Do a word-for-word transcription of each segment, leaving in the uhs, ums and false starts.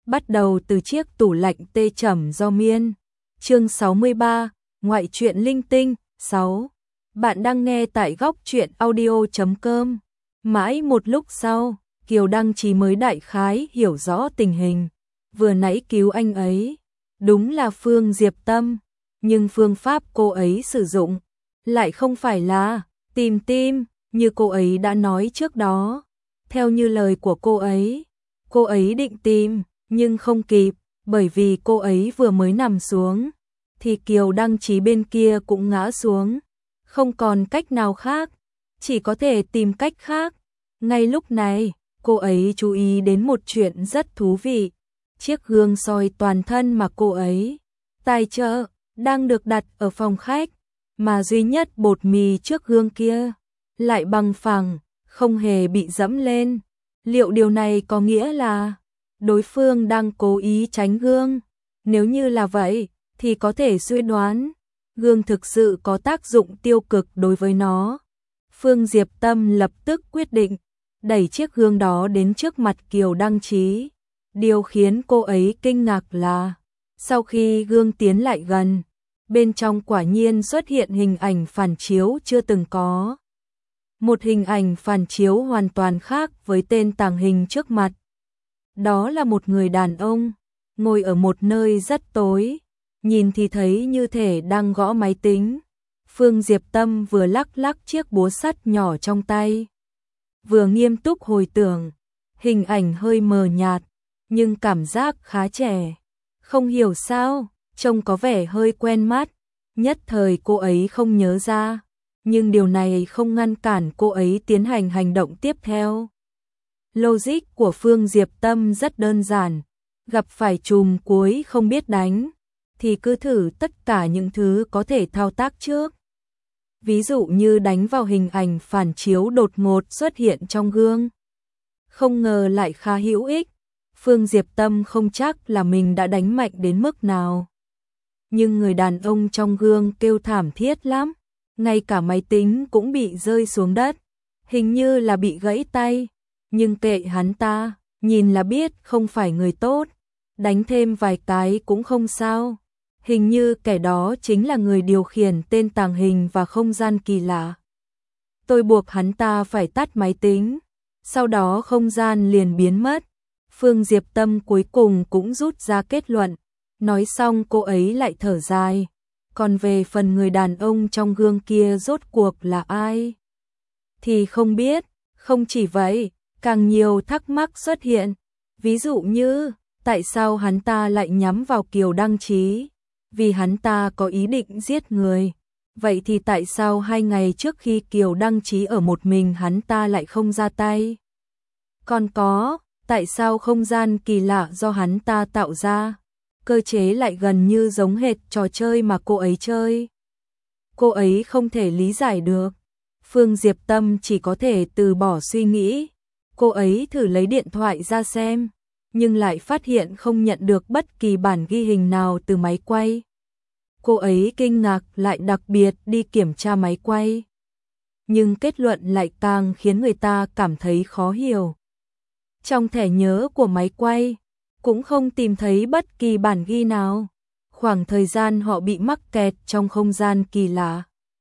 Bắt đầu từ chiếc tủ lạnh tê trầm do miên. Chương sáu mươi ba, ngoại truyện linh tinh. sáu. Bạn đang nghe tại góc truyện audio chấm com. Mãi một lúc sau, Kiều Đăng Chí mới đại khái hiểu rõ tình hình. Vừa nãy cứu anh ấy, đúng là Phương Diệp Tâm, nhưng phương pháp cô ấy sử dụng lại không phải là tìm tim như cô ấy đã nói trước đó. Theo như lời của cô ấy, cô ấy định tìm nhưng không kịp, bởi vì cô ấy vừa mới nằm xuống thì Kiều Đăng Chí bên kia cũng ngã xuống, không còn cách nào khác, chỉ có thể tìm cách khác. Ngay lúc này, cô ấy chú ý đến một chuyện rất thú vị. Chiếc gương soi toàn thân mà cô ấy tài trợ đang được đặt ở phòng khách, mà duy nhất bột mì trước gương kia lại bằng phẳng, không hề bị dẫm lên. Liệu điều này có nghĩa là đối phương đang cố ý tránh gương? Nếu như là vậy, thì có thể suy đoán gương thực sự có tác dụng tiêu cực đối với nó. Phương Diệp Tâm lập tức quyết định đẩy chiếc gương đó đến trước mặt Kiều Đăng Chí. Điều khiến cô ấy kinh ngạc là, sau khi gương tiến lại gần, bên trong quả nhiên xuất hiện hình ảnh phản chiếu chưa từng có. Một hình ảnh phản chiếu hoàn toàn khác với tên tàng hình trước mặt. Đó là một người đàn ông, ngồi ở một nơi rất tối, nhìn thì thấy như thể đang gõ máy tính. Phương Diệp Tâm vừa lắc lắc chiếc búa sắt nhỏ trong tay, vừa nghiêm túc hồi tưởng. Hình ảnh hơi mờ nhạt, nhưng cảm giác khá trẻ. Không hiểu sao, trông có vẻ hơi quen mắt. Nhất thời cô ấy không nhớ ra, nhưng điều này không ngăn cản cô ấy tiến hành hành động tiếp theo. Logic của Phương Diệp Tâm rất đơn giản, gặp phải trùm cuối không biết đánh, thì cứ thử tất cả những thứ có thể thao tác trước. Ví dụ như đánh vào hình ảnh phản chiếu đột ngột xuất hiện trong gương. Không ngờ lại khá hữu ích. Phương Diệp Tâm không chắc là mình đã đánh mạnh đến mức nào. Nhưng người đàn ông trong gương kêu thảm thiết lắm, ngay cả máy tính cũng bị rơi xuống đất, hình như là bị gãy tay. Nhưng kệ hắn ta, nhìn là biết không phải người tốt, đánh thêm vài cái cũng không sao. Hình như kẻ đó chính là người điều khiển tên tàng hình và không gian kỳ lạ. Tôi buộc hắn ta phải tắt máy tính, sau đó không gian liền biến mất. Phương Diệp Tâm cuối cùng cũng rút ra kết luận. Nói xong cô ấy lại thở dài. Còn về phần người đàn ông trong gương kia rốt cuộc là ai thì không biết. Không chỉ vậy, càng nhiều thắc mắc xuất hiện. Ví dụ như, tại sao hắn ta lại nhắm vào Kiều Đăng Chí? Vì hắn ta có ý định giết người. Vậy thì tại sao hai ngày trước khi Kiều Đăng Chí ở một mình hắn ta lại không ra tay? Còn có, tại sao không gian kỳ lạ do hắn ta tạo ra, cơ chế lại gần như giống hệt trò chơi mà cô ấy chơi? Cô ấy không thể lý giải được. Phương Diệp Tâm chỉ có thể từ bỏ suy nghĩ. Cô ấy thử lấy điện thoại ra xem, nhưng lại phát hiện không nhận được bất kỳ bản ghi hình nào từ máy quay. Cô ấy kinh ngạc lại đặc biệt đi kiểm tra máy quay. Nhưng kết luận lại càng khiến người ta cảm thấy khó hiểu. Trong thẻ nhớ của máy quay, cũng không tìm thấy bất kỳ bản ghi nào. Khoảng thời gian họ bị mắc kẹt trong không gian kỳ lạ,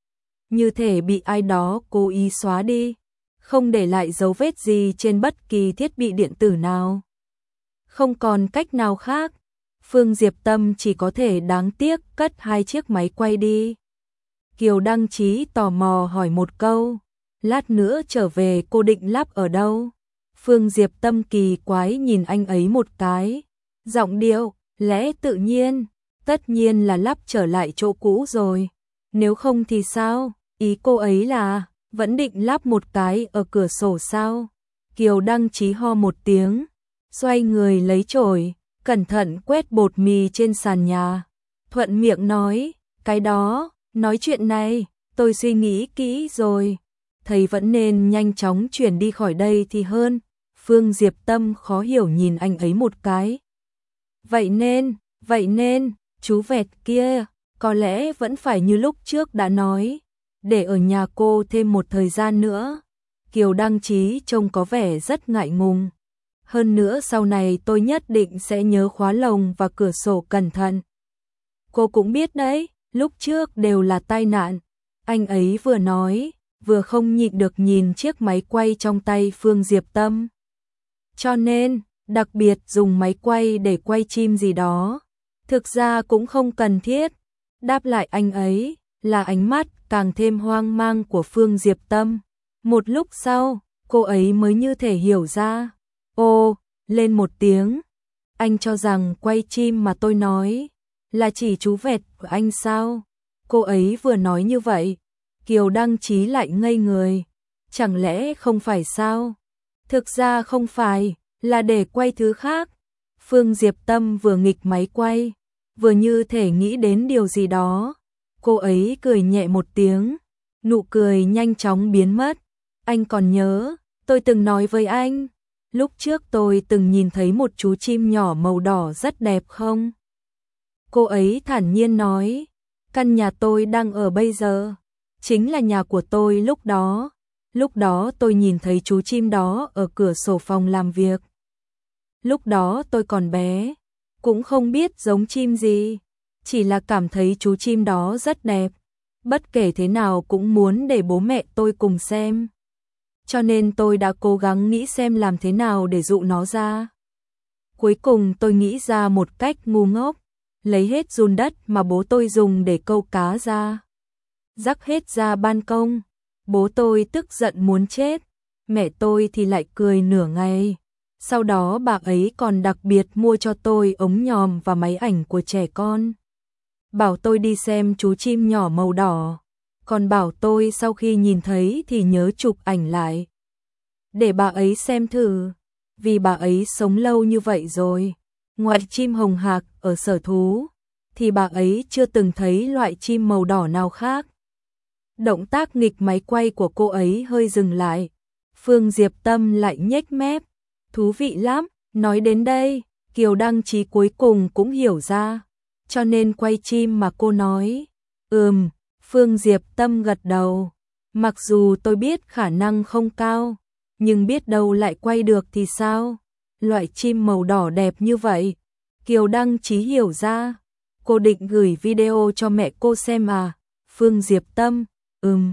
như thể bị ai đó cố ý xóa đi, không để lại dấu vết gì trên bất kỳ thiết bị điện tử nào. Không còn cách nào khác, Phương Diệp Tâm chỉ có thể đáng tiếc cất hai chiếc máy quay đi. Kiều Đăng Chí tò mò hỏi một câu, lát nữa trở về cô định lắp ở đâu? Phương Diệp Tâm kỳ quái nhìn anh ấy một cái, giọng điệu lẽ tự nhiên, tất nhiên là lắp trở lại chỗ cũ rồi. Nếu không thì sao? Ý cô ấy là vẫn định lắp một cái ở cửa sổ sao? Kiều Đăng Chí ho một tiếng, xoay người lấy chổi, cẩn thận quét bột mì trên sàn nhà, thuận miệng nói, cái đó, nói chuyện này, tôi suy nghĩ kỹ rồi, thầy vẫn nên nhanh chóng chuyển đi khỏi đây thì hơn. Phương Diệp Tâm khó hiểu nhìn anh ấy một cái. Vậy nên, vậy nên, chú vẹt kia, có lẽ vẫn phải như lúc trước đã nói, để ở nhà cô thêm một thời gian nữa. Kiều Đăng Chí trông có vẻ rất ngại ngùng. Hơn nữa sau này tôi nhất định sẽ nhớ khóa lồng và cửa sổ cẩn thận. Cô cũng biết đấy, lúc trước đều là tai nạn. Anh ấy vừa nói, vừa không nhịn được nhìn chiếc máy quay trong tay Phương Diệp Tâm. Cho nên, đặc biệt dùng máy quay để quay chim gì đó. Thực ra cũng không cần thiết. Đáp lại anh ấy, là ánh mắt càng thêm hoang mang của Phương Diệp Tâm. Một lúc sau, cô ấy mới như thể hiểu ra. Ô, lên một tiếng. Anh cho rằng quay chim mà tôi nói là chỉ chú vẹt của anh sao? Cô ấy vừa nói như vậy, Kiều Đăng Chí lại ngây người. Chẳng lẽ không phải sao? Thực ra không phải, là để quay thứ khác. Phương Diệp Tâm vừa nghịch máy quay, vừa như thể nghĩ đến điều gì đó. Cô ấy cười nhẹ một tiếng, nụ cười nhanh chóng biến mất. Anh còn nhớ, tôi từng nói với anh, lúc trước tôi từng nhìn thấy một chú chim nhỏ màu đỏ rất đẹp không? Cô ấy thản nhiên nói, căn nhà tôi đang ở bây giờ, chính là nhà của tôi lúc đó. Lúc đó tôi nhìn thấy chú chim đó ở cửa sổ phòng làm việc. Lúc đó tôi còn bé, cũng không biết giống chim gì, chỉ là cảm thấy chú chim đó rất đẹp. Bất kể thế nào cũng muốn để bố mẹ tôi cùng xem. Cho nên tôi đã cố gắng nghĩ xem làm thế nào để dụ nó ra. Cuối cùng tôi nghĩ ra một cách ngu ngốc, lấy hết giun đất mà bố tôi dùng để câu cá ra, rắc hết ra ban công. Bố tôi tức giận muốn chết, mẹ tôi thì lại cười nửa ngày. Sau đó bà ấy còn đặc biệt mua cho tôi ống nhòm và máy ảnh của trẻ con. Bảo tôi đi xem chú chim nhỏ màu đỏ, còn bảo tôi sau khi nhìn thấy thì nhớ chụp ảnh lại. Để bà ấy xem thử, vì bà ấy sống lâu như vậy rồi. Ngoài chim hồng hạc ở sở thú, thì bà ấy chưa từng thấy loại chim màu đỏ nào khác. Động tác nghịch máy quay của cô ấy hơi dừng lại. Phương Diệp Tâm lại nhếch mép. Thú vị lắm, nói đến đây, Kiều Đăng Chí cuối cùng cũng hiểu ra. Cho nên quay chim mà cô nói. Ừm, Phương Diệp Tâm gật đầu. Mặc dù tôi biết khả năng không cao, nhưng biết đâu lại quay được thì sao? Loại chim màu đỏ đẹp như vậy. Kiều Đăng Chí hiểu ra. Cô định gửi video cho mẹ cô xem à? Phương Diệp Tâm, ừm.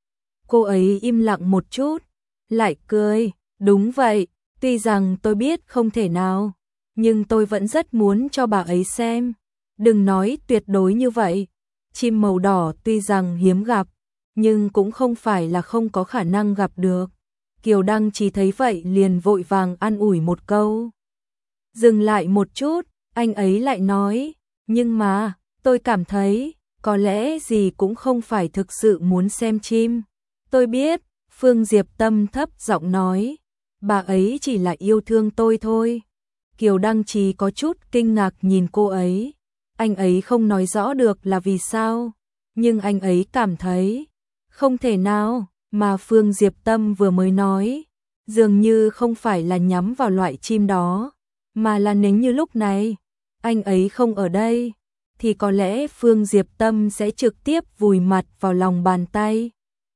Cô ấy im lặng một chút, lại cười. Đúng vậy, tuy rằng tôi biết không thể nào, nhưng tôi vẫn rất muốn cho bà ấy xem. Đừng nói tuyệt đối như vậy. Chim màu đỏ tuy rằng hiếm gặp, nhưng cũng không phải là không có khả năng gặp được. Kiều Đăng Chí thấy vậy liền vội vàng an ủi một câu. Dừng lại một chút, anh ấy lại nói, nhưng mà, tôi cảm thấy, có lẽ gì cũng không phải thực sự muốn xem chim. Tôi biết, Phương Diệp Tâm thấp giọng nói, bà ấy chỉ là yêu thương tôi thôi. Kiều Đăng Chí có chút kinh ngạc nhìn cô ấy. Anh ấy không nói rõ được là vì sao, nhưng anh ấy cảm thấy không thể nào mà Phương Diệp Tâm vừa mới nói, dường như không phải là nhắm vào loại chim đó, mà là nếu như lúc này anh ấy không ở đây, thì có lẽ Phương Diệp Tâm sẽ trực tiếp vùi mặt vào lòng bàn tay.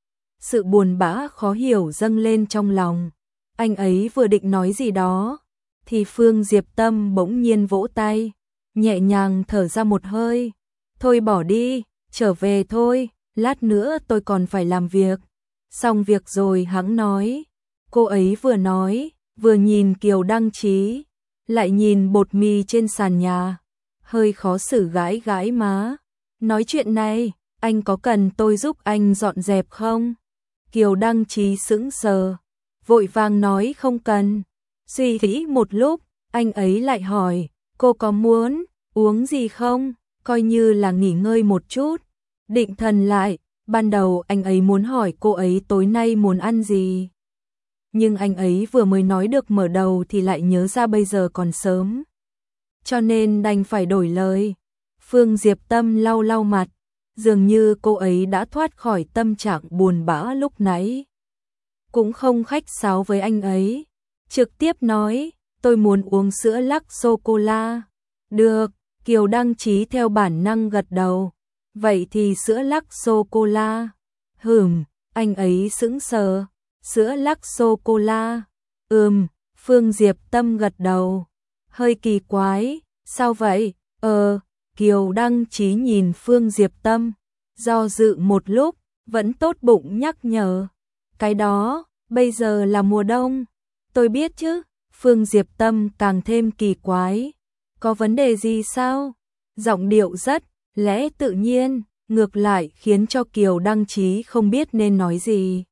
Sự buồn bã khó hiểu dâng lên trong lòng. Anh ấy vừa định nói gì đó, thì Phương Diệp Tâm bỗng nhiên vỗ tay, nhẹ nhàng thở ra một hơi. Thôi bỏ đi, trở về thôi, lát nữa tôi còn phải làm việc. Xong việc rồi hẵng nói. Cô ấy vừa nói, vừa nhìn Kiều Đăng Chí, lại nhìn bột mì trên sàn nhà, hơi khó xử gãi gãi má. Nói chuyện này, anh có cần tôi giúp anh dọn dẹp không? Kiều Đăng Chí sững sờ, vội vàng nói không cần. Suy nghĩ một lúc, anh ấy lại hỏi, cô có muốn uống gì không? Coi như là nghỉ ngơi một chút. Định thần lại, ban đầu anh ấy muốn hỏi cô ấy tối nay muốn ăn gì. Nhưng anh ấy vừa mới nói được mở đầu thì lại nhớ ra bây giờ còn sớm. Cho nên đành phải đổi lời. Phương Diệp Tâm lau lau mặt, dường như cô ấy đã thoát khỏi tâm trạng buồn bã lúc nãy. Cũng không khách sáo với anh ấy, trực tiếp nói, tôi muốn uống sữa lắc sô-cô-la. Được, Kiều Đăng Chí theo bản năng gật đầu. Vậy thì sữa lắc sô-cô-la. Hửm, anh ấy sững sờ. Sữa lắc sô-cô-la. Ừm, Phương Diệp Tâm gật đầu. Hơi kỳ quái, sao vậy? Ờ, Kiều Đăng Chí nhìn Phương Diệp Tâm, do dự một lúc, vẫn tốt bụng nhắc nhở. Cái đó, bây giờ là mùa đông. Tôi biết chứ. Phương Diệp Tâm càng thêm kỳ quái. Có vấn đề gì sao? Giọng điệu rất lẽ tự nhiên, ngược lại khiến cho Kiều Đăng Chí không biết nên nói gì.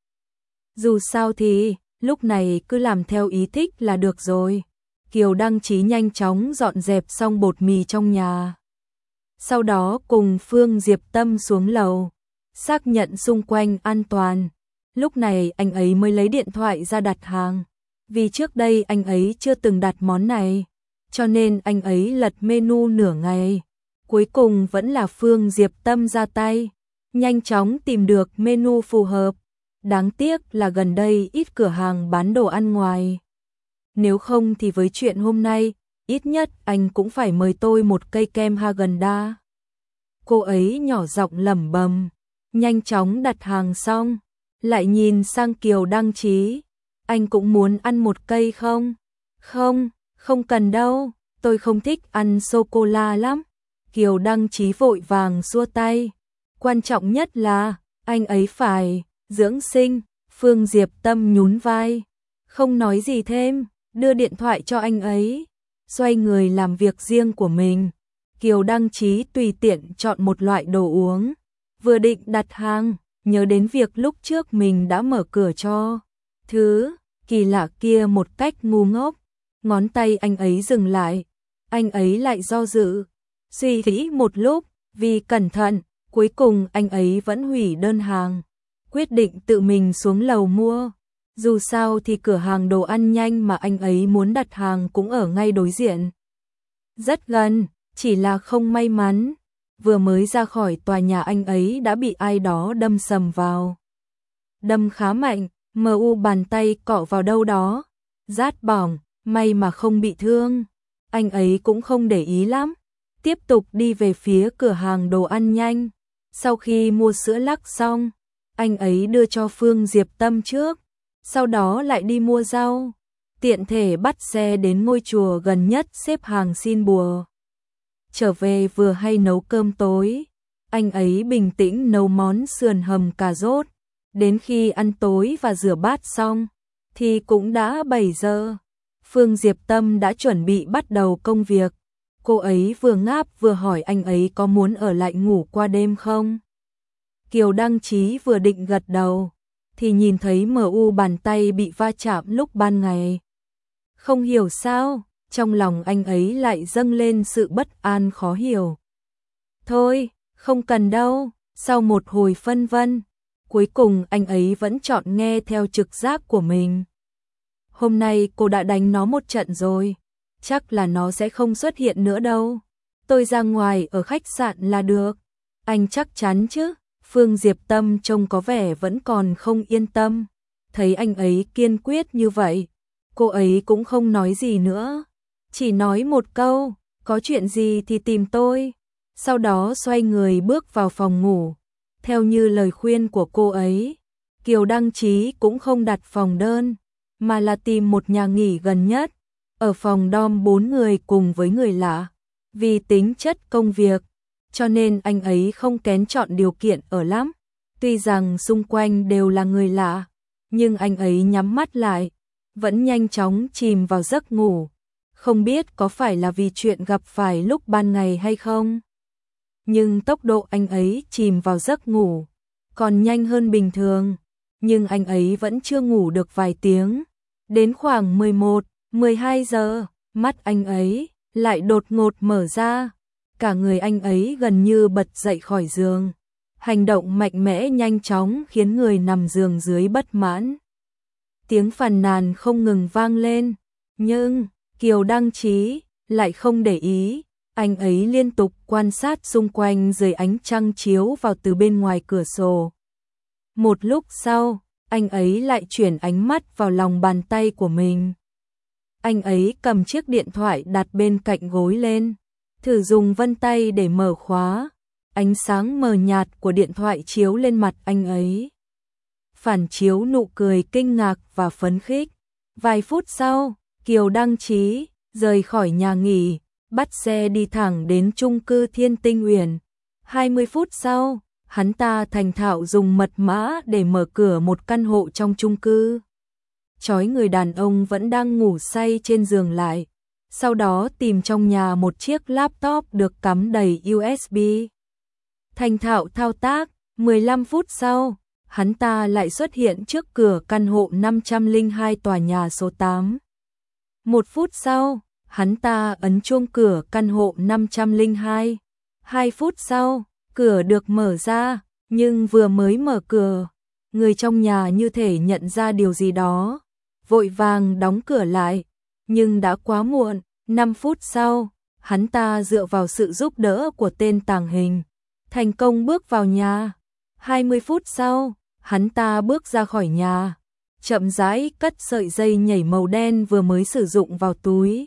Dù sao thì, lúc này cứ làm theo ý thích là được rồi. Kiều Đăng Chí nhanh chóng dọn dẹp xong bột mì trong nhà. Sau đó cùng Phương Diệp Tâm xuống lầu, xác nhận xung quanh an toàn. Lúc này anh ấy mới lấy điện thoại ra đặt hàng. Vì trước đây anh ấy chưa từng đặt món này, cho nên anh ấy lật menu nửa ngày. Cuối cùng vẫn là Phương Diệp Tâm ra tay, nhanh chóng tìm được menu phù hợp. Đáng tiếc là gần đây ít cửa hàng bán đồ ăn ngoài. Nếu không thì với chuyện hôm nay, ít nhất anh cũng phải mời tôi một cây kem Häagen-Dazs. Cô ấy nhỏ giọng lẩm bẩm, nhanh chóng đặt hàng xong, lại nhìn sang Kiều Đăng Chí. Anh cũng muốn ăn một cây không? Không, không cần đâu, tôi không thích ăn sô-cô-la lắm. Kiều Đăng Chí vội vàng xua tay. Quan trọng nhất là, anh ấy phải dưỡng sinh. Phương Diệp Tâm nhún vai, không nói gì thêm, đưa điện thoại cho anh ấy, xoay người làm việc riêng của mình. Kiều Đăng Chí tùy tiện chọn một loại đồ uống, vừa định đặt hàng, nhớ đến việc lúc trước mình đã mở cửa cho thứ kỳ lạ kia một cách ngu ngốc. Ngón tay anh ấy dừng lại, anh ấy lại do dự, suy nghĩ một lúc, vì cẩn thận, cuối cùng anh ấy vẫn hủy đơn hàng, quyết định tự mình xuống lầu mua. Dù sao thì cửa hàng đồ ăn nhanh mà anh ấy muốn đặt hàng cũng ở ngay đối diện. Rất gần, chỉ là không may mắn, vừa mới ra khỏi tòa nhà anh ấy đã bị ai đó đâm sầm vào. Đâm khá mạnh, mờ u bàn tay cọ vào đâu đó, rát bỏng, may mà không bị thương. Anh ấy cũng không để ý lắm, tiếp tục đi về phía cửa hàng đồ ăn nhanh. Sau khi mua sữa lắc xong, anh ấy đưa cho Phương Diệp Tâm trước, sau đó lại đi mua rau, tiện thể bắt xe đến ngôi chùa gần nhất xếp hàng xin bùa. Trở về vừa hay nấu cơm tối, anh ấy bình tĩnh nấu món sườn hầm cà rốt. Đến khi ăn tối và rửa bát xong, thì cũng đã bảy giờ. Phương Diệp Tâm đã chuẩn bị bắt đầu công việc. Cô ấy vừa ngáp vừa hỏi anh ấy có muốn ở lại ngủ qua đêm không. Kiều Đăng Chí vừa định gật đầu, thì nhìn thấy mờ u bàn tay bị va chạm lúc ban ngày. Không hiểu sao, trong lòng anh ấy lại dâng lên sự bất an khó hiểu. Thôi, không cần đâu. Sau một hồi phân vân, cuối cùng anh ấy vẫn chọn nghe theo trực giác của mình. Hôm nay cô đã đánh nó một trận rồi, chắc là nó sẽ không xuất hiện nữa đâu. Tôi ra ngoài ở khách sạn là được. Anh chắc chắn chứ? Phương Diệp Tâm trông có vẻ vẫn còn không yên tâm. Thấy anh ấy kiên quyết như vậy, cô ấy cũng không nói gì nữa. Chỉ nói một câu, có chuyện gì thì tìm tôi. Sau đó xoay người bước vào phòng ngủ. Theo như lời khuyên của cô ấy, Kiều Đăng Chí cũng không đặt phòng đơn, mà là tìm một nhà nghỉ gần nhất, ở phòng dorm bốn người cùng với người lạ. Vì tính chất công việc, cho nên anh ấy không kén chọn điều kiện ở lắm. Tuy rằng xung quanh đều là người lạ, nhưng anh ấy nhắm mắt lại, vẫn nhanh chóng chìm vào giấc ngủ. Không biết có phải là vì chuyện gặp phải lúc ban ngày hay không, nhưng tốc độ anh ấy chìm vào giấc ngủ còn nhanh hơn bình thường. Nhưng anh ấy vẫn chưa ngủ được vài tiếng. Đến khoảng mười một, mười hai giờ, mắt anh ấy lại đột ngột mở ra. Cả người anh ấy gần như bật dậy khỏi giường. Hành động mạnh mẽ nhanh chóng khiến người nằm giường dưới bất mãn. Tiếng phàn nàn không ngừng vang lên, nhưng Kiều Đăng Chí lại không để ý. Anh ấy liên tục quan sát xung quanh dưới ánh trăng chiếu vào từ bên ngoài cửa sổ. Một lúc sau, anh ấy lại chuyển ánh mắt vào lòng bàn tay của mình. Anh ấy cầm chiếc điện thoại đặt bên cạnh gối lên, thử dùng vân tay để mở khóa. Ánh sáng mờ nhạt của điện thoại chiếu lên mặt anh ấy, phản chiếu nụ cười kinh ngạc và phấn khích. Vài phút sau, Kiều Đăng Chí rời khỏi nhà nghỉ, bắt xe đi thẳng đến chung cư Thiên Tinh Uyển. hai mươi phút sau, hắn ta thành thạo dùng mật mã để mở cửa một căn hộ trong chung cư. Chói người đàn ông vẫn đang ngủ say trên giường lại, sau đó tìm trong nhà một chiếc laptop được cắm đầy u ét bê. Thành thạo thao tác, mười lăm phút sau, hắn ta lại xuất hiện trước cửa căn hộ năm trăm lẻ hai tòa nhà số tám. Một phút sau, hắn ta ấn chuông cửa căn hộ năm trăm lẻ hai. Hai phút sau, cửa được mở ra, nhưng vừa mới mở cửa, người trong nhà như thể nhận ra điều gì đó, vội vàng đóng cửa lại, nhưng đã quá muộn. Năm phút sau, hắn ta dựa vào sự giúp đỡ của tên tàng hình, thành công bước vào nhà. hai mươi phút sau, hắn ta bước ra khỏi nhà, chậm rãi cất sợi dây nhảy màu đen vừa mới sử dụng vào túi.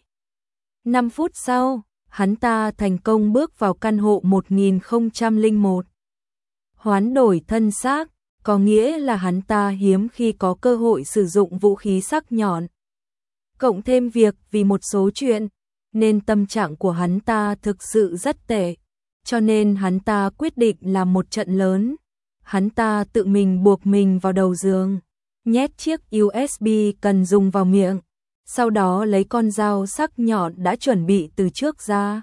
năm phút sau, hắn ta thành công bước vào căn hộ một nghìn không trăm lẻ một. Hoán đổi thân xác, có nghĩa là hắn ta hiếm khi có cơ hội sử dụng vũ khí sắc nhọn. Cộng thêm việc vì một số chuyện, nên tâm trạng của hắn ta thực sự rất tệ, cho nên hắn ta quyết định làm một trận lớn. Hắn ta tự mình buộc mình vào đầu giường, nhét chiếc u ét bê cần dùng vào miệng, sau đó lấy con dao sắc nhọn đã chuẩn bị từ trước ra.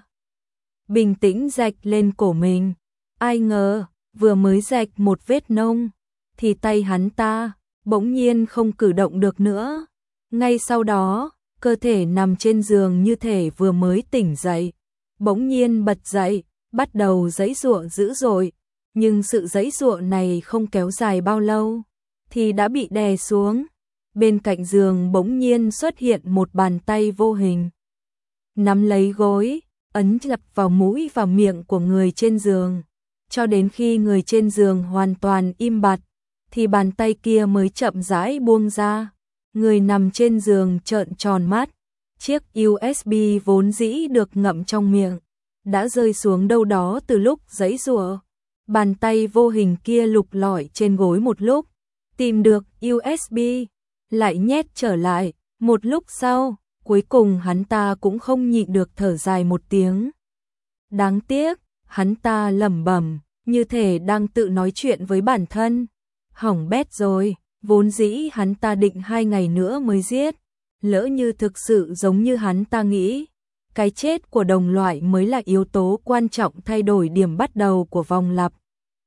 Bình tĩnh rạch lên cổ mình, ai ngờ, vừa mới rạch một vết nông, thì tay hắn ta bỗng nhiên không cử động được nữa. Ngay sau đó, cơ thể nằm trên giường như thể vừa mới tỉnh dậy, bỗng nhiên bật dậy, bắt đầu giãy giụa dữ dội, nhưng sự giãy giụa này không kéo dài bao lâu, thì đã bị đè xuống. Bên cạnh giường bỗng nhiên xuất hiện một bàn tay vô hình, nắm lấy gối, ấn chặt vào mũi và miệng của người trên giường, cho đến khi người trên giường hoàn toàn im bặt, thì bàn tay kia mới chậm rãi buông ra. Người nằm trên giường trợn tròn mắt, chiếc u ét bê vốn dĩ được ngậm trong miệng, đã rơi xuống đâu đó từ lúc giãy giụa. Bàn tay vô hình kia lục lọi trên gối một lúc, tìm được u ét bê, lại nhét trở lại. Một lúc sau, cuối cùng hắn ta cũng không nhịn được thở dài một tiếng. Đáng tiếc, hắn ta lẩm bẩm, như thể đang tự nói chuyện với bản thân. Hỏng bét rồi, vốn dĩ hắn ta định hai ngày nữa mới giết. Lỡ như thực sự giống như hắn ta nghĩ, cái chết của đồng loại mới là yếu tố quan trọng thay đổi điểm bắt đầu của vòng lặp.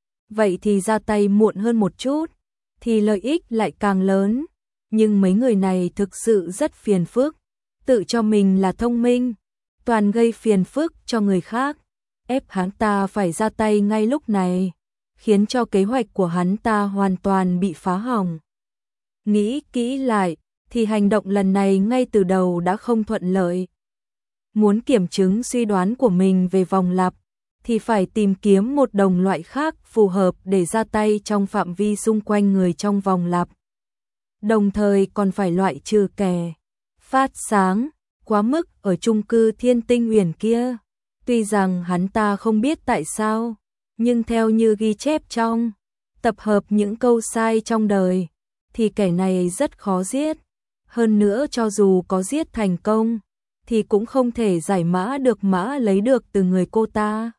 Vậy thì ra tay muộn hơn một chút, thì lợi ích lại càng lớn. Nhưng mấy người này thực sự rất phiền phức, tự cho mình là thông minh, toàn gây phiền phức cho người khác, ép hắn ta phải ra tay ngay lúc này, khiến cho kế hoạch của hắn ta hoàn toàn bị phá hỏng. Nghĩ kỹ lại, thì hành động lần này ngay từ đầu đã không thuận lợi. Muốn kiểm chứng suy đoán của mình về vòng lặp, thì phải tìm kiếm một đồng loại khác phù hợp để ra tay trong phạm vi xung quanh người trong vòng lặp. Đồng thời còn phải loại trừ kẻ phát sáng quá mức ở chung cư Thiên Tinh Uyển kia. Tuy rằng hắn ta không biết tại sao, nhưng theo như ghi chép trong tập hợp những câu sai trong đời, thì kẻ này rất khó giết. Hơn nữa cho dù có giết thành công, thì cũng không thể giải mã được mã lấy được từ người cô ta.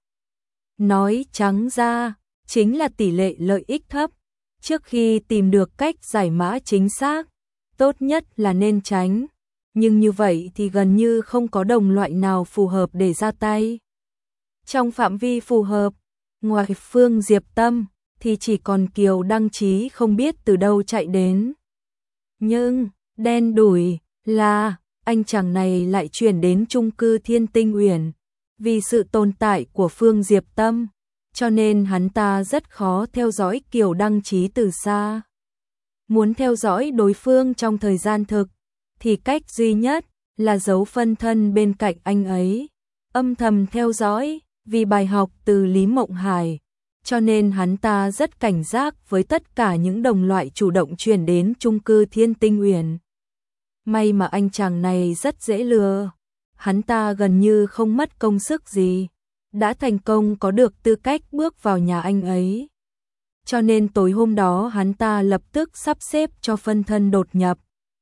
Nói trắng ra, chính là tỷ lệ lợi ích thấp. Trước khi tìm được cách giải mã chính xác, tốt nhất là nên tránh. Nhưng như vậy thì gần như không có đồng loại nào phù hợp để ra tay. Trong phạm vi phù hợp, ngoài Phương Diệp Tâm, thì chỉ còn Kiều Đăng Chí không biết từ đâu chạy đến. Nhưng, đen đủi là, anh chàng này lại chuyển đến chung cư Thiên Tinh Uyển. Vì sự tồn tại của Phương Diệp Tâm, cho nên hắn ta rất khó theo dõi Kiều Đăng Chí từ xa. Muốn theo dõi đối phương trong thời gian thực, thì cách duy nhất là giấu phân thân bên cạnh anh ấy, âm thầm theo dõi. Vì bài học từ Lý Mộng Hải, cho nên hắn ta rất cảnh giác với tất cả những đồng loại chủ động chuyển đến chung cư Thiên Tinh Uyển. May mà anh chàng này rất dễ lừa, hắn ta gần như không mất công sức gì, đã thành công có được tư cách bước vào nhà anh ấy. Cho nên tối hôm đó hắn ta lập tức sắp xếp cho phân thân đột nhập.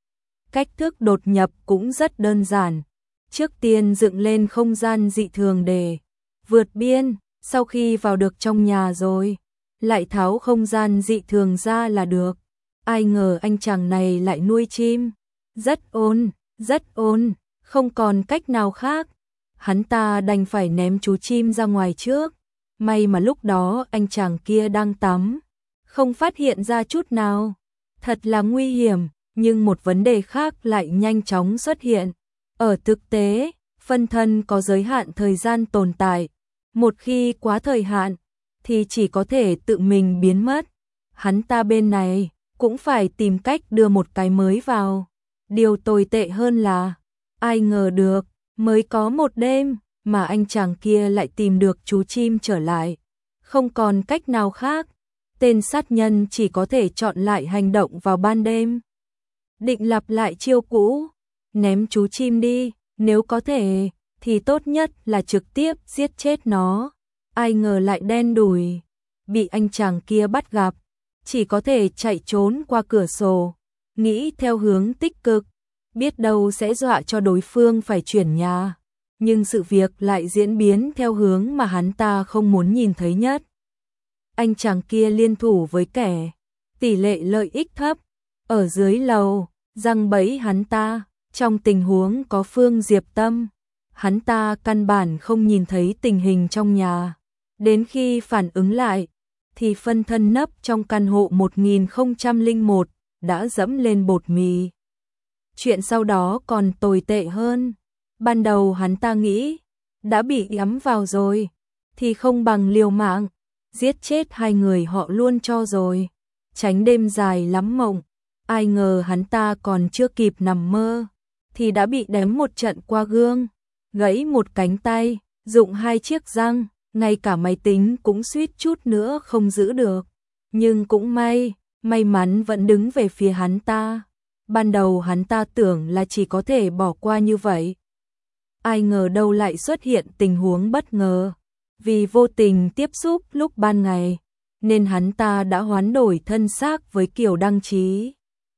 Cách thức đột nhập cũng rất đơn giản. Trước tiên dựng lên không gian dị thường để vượt biên, sau khi vào được trong nhà rồi, lại tháo không gian dị thường ra là được. Ai ngờ anh chàng này lại nuôi chim. Rất ôn, rất ôn, không còn cách nào khác. Hắn ta đành phải ném chú chim ra ngoài trước. May mà lúc đó anh chàng kia đang tắm, không phát hiện ra chút nào. Thật là nguy hiểm, nhưng một vấn đề khác lại nhanh chóng xuất hiện. Ở thực tế, phân thân có giới hạn thời gian tồn tại. Một khi quá thời hạn, thì chỉ có thể tự mình biến mất. Hắn ta bên này cũng phải tìm cách đưa một cái mới vào. Điều tồi tệ hơn là, ai ngờ được, mới có một đêm mà anh chàng kia lại tìm được chú chim trở lại. Không còn cách nào khác, tên sát nhân chỉ có thể chọn lại hành động vào ban đêm. Định lặp lại chiêu cũ, ném chú chim đi, nếu có thể, thì tốt nhất là trực tiếp giết chết nó. Ai ngờ lại đen đủi, bị anh chàng kia bắt gặp, chỉ có thể chạy trốn qua cửa sổ, nghĩ theo hướng tích cực, biết đâu sẽ dọa cho đối phương phải chuyển nhà. Nhưng sự việc lại diễn biến theo hướng mà hắn ta không muốn nhìn thấy nhất. Anh chàng kia liên thủ với kẻ tỷ lệ lợi ích thấp, ở dưới lầu, giăng bẫy hắn ta. Trong tình huống có Phương Diệp Tâm, hắn ta căn bản không nhìn thấy tình hình trong nhà. Đến khi phản ứng lại, thì phân thân nấp trong căn hộ một nghìn không trăm lẻ một đã dẫm lên bột mì. Chuyện sau đó còn tồi tệ hơn. Ban đầu hắn ta nghĩ, đã bị ấm vào rồi, thì không bằng liều mạng, giết chết hai người họ luôn cho rồi, tránh đêm dài lắm mộng. Ai ngờ hắn ta còn chưa kịp nằm mơ, thì đã bị đấm một trận qua gương, gãy một cánh tay, rụng hai chiếc răng, ngay cả máy tính cũng suýt chút nữa không giữ được. Nhưng cũng may, may mắn vẫn đứng về phía hắn ta. Ban đầu hắn ta tưởng là chỉ có thể bỏ qua như vậy. Ai ngờ đâu lại xuất hiện tình huống bất ngờ. Vì vô tình tiếp xúc lúc ban ngày, nên hắn ta đã hoán đổi thân xác với Kiều Đăng Chí.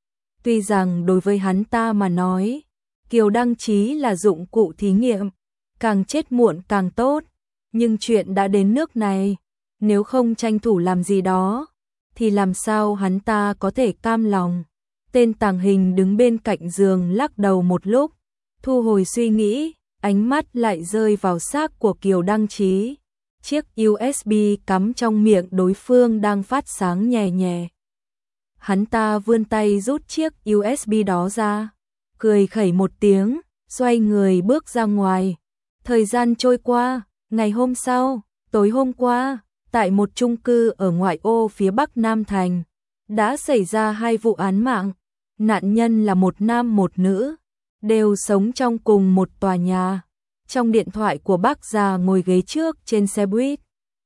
Tuy rằng đối với hắn ta mà nói, Kiều Đăng Chí là dụng cụ thí nghiệm, càng chết muộn càng tốt, nhưng chuyện đã đến nước này, nếu không tranh thủ làm gì đó, thì làm sao hắn ta có thể cam lòng. Tên tàng hình đứng bên cạnh giường lắc đầu một lúc, thu hồi suy nghĩ, ánh mắt lại rơi vào xác của Kiều Đăng Chí. Chiếc u ét bê cắm trong miệng đối phương đang phát sáng nhè nhè. Hắn ta vươn tay rút chiếc u ét bê đó ra, cười khẩy một tiếng, xoay người bước ra ngoài. Thời gian trôi qua, ngày hôm sau, tối hôm qua, tại một chung cư ở ngoại ô phía bắc Nam Thành, đã xảy ra hai vụ án mạng. Nạn nhân là một nam một nữ, đều sống trong cùng một tòa nhà. Trong điện thoại của bác già ngồi ghế trước trên xe buýt,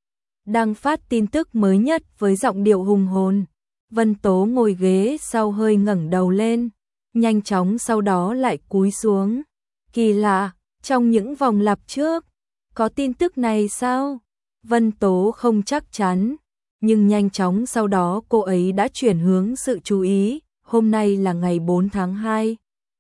đang phát tin tức mới nhất với giọng điệu hùng hồn. Vân Tố ngồi ghế sau hơi ngẩng đầu lên, nhanh chóng sau đó lại cúi xuống. Kỳ lạ, trong những vòng lặp trước, có tin tức này sao? Vân Tố không chắc chắn, nhưng nhanh chóng sau đó cô ấy đã chuyển hướng sự chú ý. Hôm nay là ngày bốn tháng hai.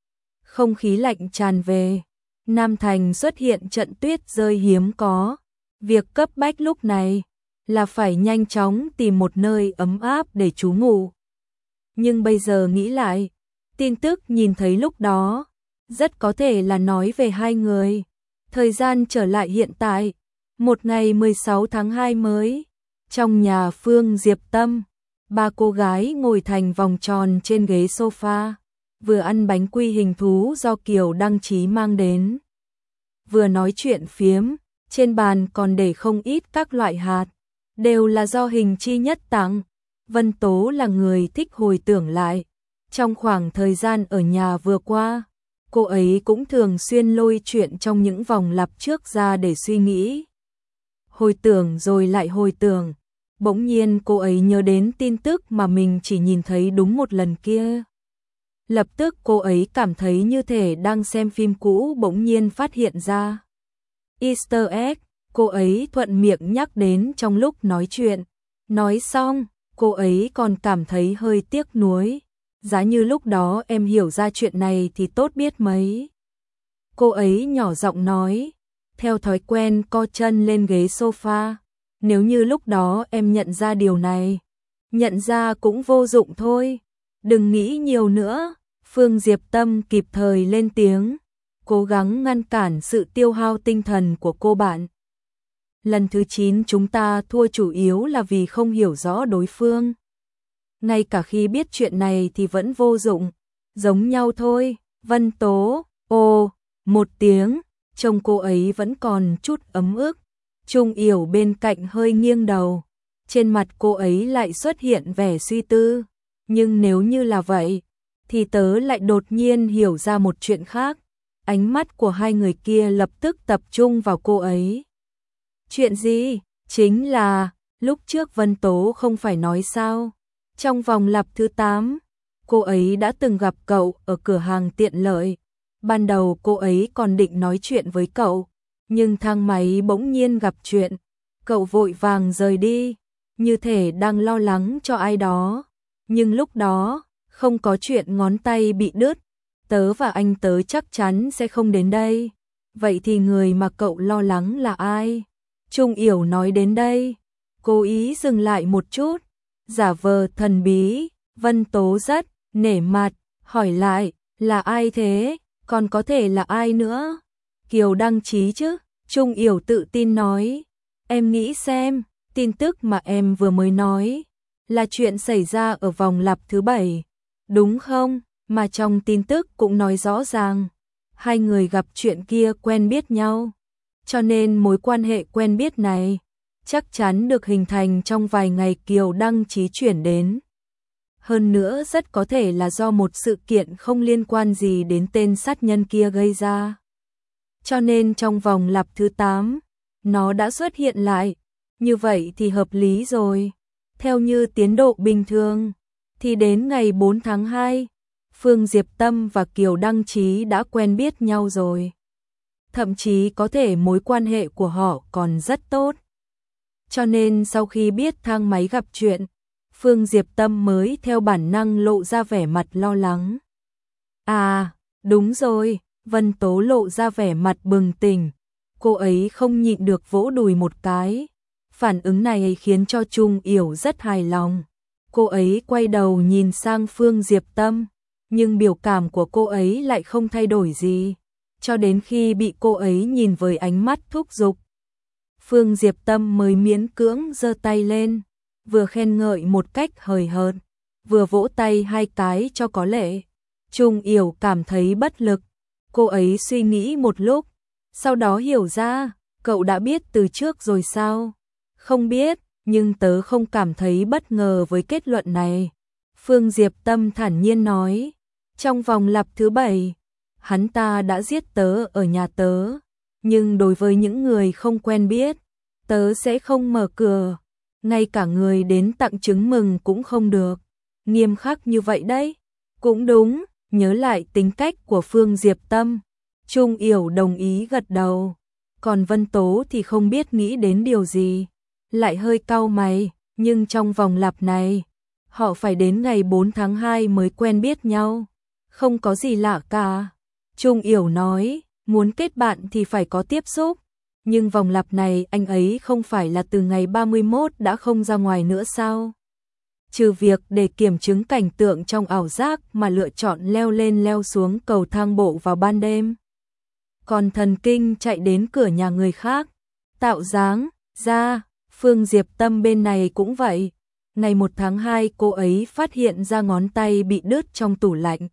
Không khí lạnh tràn về. Nam Thành xuất hiện trận tuyết rơi hiếm có. Việc cấp bách lúc này là phải nhanh chóng tìm một nơi ấm áp để trú ngụ. Nhưng bây giờ nghĩ lại, tin tức nhìn thấy lúc đó rất có thể là nói về hai người. Thời gian trở lại hiện tại, một ngày mười sáu tháng hai mới, trong nhà Phương Diệp Tâm, ba cô gái ngồi thành vòng tròn trên ghế sofa, vừa ăn bánh quy hình thú do Kiều Đăng Chí mang đến, vừa nói chuyện phiếm. Trên bàn còn để không ít các loại hạt, đều là do Hình Chi Nhất tặng. Vân Tố là người thích hồi tưởng lại. Trong khoảng thời gian ở nhà vừa qua, cô ấy cũng thường xuyên lôi chuyện trong những vòng lặp trước ra để suy nghĩ. Hồi tưởng rồi lại hồi tưởng. Bỗng nhiên cô ấy nhớ đến tin tức mà mình chỉ nhìn thấy đúng một lần kia. Lập tức cô ấy cảm thấy như thể đang xem phim cũ bỗng nhiên phát hiện ra Easter egg, cô ấy thuận miệng nhắc đến trong lúc nói chuyện. Nói xong, cô ấy còn cảm thấy hơi tiếc nuối. Giá như lúc đó em hiểu ra chuyện này thì tốt biết mấy. Cô ấy nhỏ giọng nói, theo thói quen co chân lên ghế sofa. Nếu như lúc đó em nhận ra điều này, nhận ra cũng vô dụng thôi. Đừng nghĩ nhiều nữa. Phương Diệp Tâm kịp thời lên tiếng, cố gắng ngăn cản sự tiêu hao tinh thần của cô bạn. Lần thứ chín chúng ta thua chủ yếu là vì không hiểu rõ đối phương. Ngay cả khi biết chuyện này thì vẫn vô dụng, giống nhau thôi. Vân Tố, ồ, một tiếng, trông cô ấy vẫn còn chút ấm ức. Trung Yểu bên cạnh hơi nghiêng đầu, trên mặt cô ấy lại xuất hiện vẻ suy tư. Nhưng nếu như là vậy, thì tớ lại đột nhiên hiểu ra một chuyện khác. Ánh mắt của hai người kia lập tức tập trung vào cô ấy. Chuyện gì? Chính là, lúc trước Vân Tố không phải nói sao? Trong vòng lặp thứ tám, cô ấy đã từng gặp cậu ở cửa hàng tiện lợi. Ban đầu cô ấy còn định nói chuyện với cậu, nhưng thang máy bỗng nhiên gặp chuyện. Cậu vội vàng rời đi, như thể đang lo lắng cho ai đó. Nhưng lúc đó, không có chuyện ngón tay bị đứt. Tớ và anh tớ chắc chắn sẽ không đến đây. Vậy thì người mà cậu lo lắng là ai? Trung Yểu nói đến đây, cố ý dừng lại một chút, giả vờ thần bí. Vân Tố rất nể mặt, hỏi lại, là ai thế? Còn có thể là ai nữa? Kiều Đăng Chí chứ? Trung Yểu tự tin nói, em nghĩ xem, tin tức mà em vừa mới nói là chuyện xảy ra ở vòng lặp thứ bảy, đúng không? Mà trong tin tức cũng nói rõ ràng, hai người gặp chuyện kia quen biết nhau. Cho nên mối quan hệ quen biết này chắc chắn được hình thành trong vài ngày Kiều Đăng Chí chuyển đến. Hơn nữa rất có thể là do một sự kiện không liên quan gì đến tên sát nhân kia gây ra. Cho nên trong vòng lặp thứ tám, nó đã xuất hiện lại. Như vậy thì hợp lý rồi. Theo như tiến độ bình thường, thì đến ngày bốn tháng hai, Phương Diệp Tâm và Kiều Đăng Chí đã quen biết nhau rồi. Thậm chí có thể mối quan hệ của họ còn rất tốt. Cho nên sau khi biết thang máy gặp chuyện, Phương Diệp Tâm mới theo bản năng lộ ra vẻ mặt lo lắng. À, đúng rồi, Vân Tố lộ ra vẻ mặt bừng tỉnh. Cô ấy không nhịn được vỗ đùi một cái. Phản ứng này khiến cho Trung Yểu rất hài lòng. Cô ấy quay đầu nhìn sang Phương Diệp Tâm, nhưng biểu cảm của cô ấy lại không thay đổi gì, cho đến khi bị cô ấy nhìn với ánh mắt thúc giục. Phương Diệp Tâm mới miễn cưỡng giơ tay lên, vừa khen ngợi một cách hời hợt, vừa vỗ tay hai cái cho có lệ. Trung Yểu cảm thấy bất lực, cô ấy suy nghĩ một lúc, sau đó hiểu ra, cậu đã biết từ trước rồi sao? Không biết, nhưng tớ không cảm thấy bất ngờ với kết luận này. Phương Diệp Tâm thản nhiên nói, trong vòng lặp thứ bảy, hắn ta đã giết tớ ở nhà tớ, nhưng đối với những người không quen biết, tớ sẽ không mở cửa, ngay cả người đến tặng chứng mừng cũng không được. Nghiêm khắc như vậy đấy. Cũng đúng, nhớ lại tính cách của Phương Diệp Tâm, Trung Yểu đồng ý gật đầu. Còn Vân Tố thì không biết nghĩ đến điều gì, lại hơi cau mày, nhưng trong vòng lặp này, họ phải đến ngày bốn tháng hai mới quen biết nhau. Không có gì lạ cả. Trung Yểu nói, muốn kết bạn thì phải có tiếp xúc. Nhưng vòng lặp này anh ấy không phải là từ ngày ba mươi mốt đã không ra ngoài nữa sao? Trừ việc để kiểm chứng cảnh tượng trong ảo giác mà lựa chọn leo lên leo xuống cầu thang bộ vào ban đêm. Còn thần kinh chạy đến cửa nhà người khác, tạo dáng ra. Phương Diệp Tâm bên này cũng vậy. Ngày một tháng hai cô ấy phát hiện ra ngón tay bị đứt trong tủ lạnh.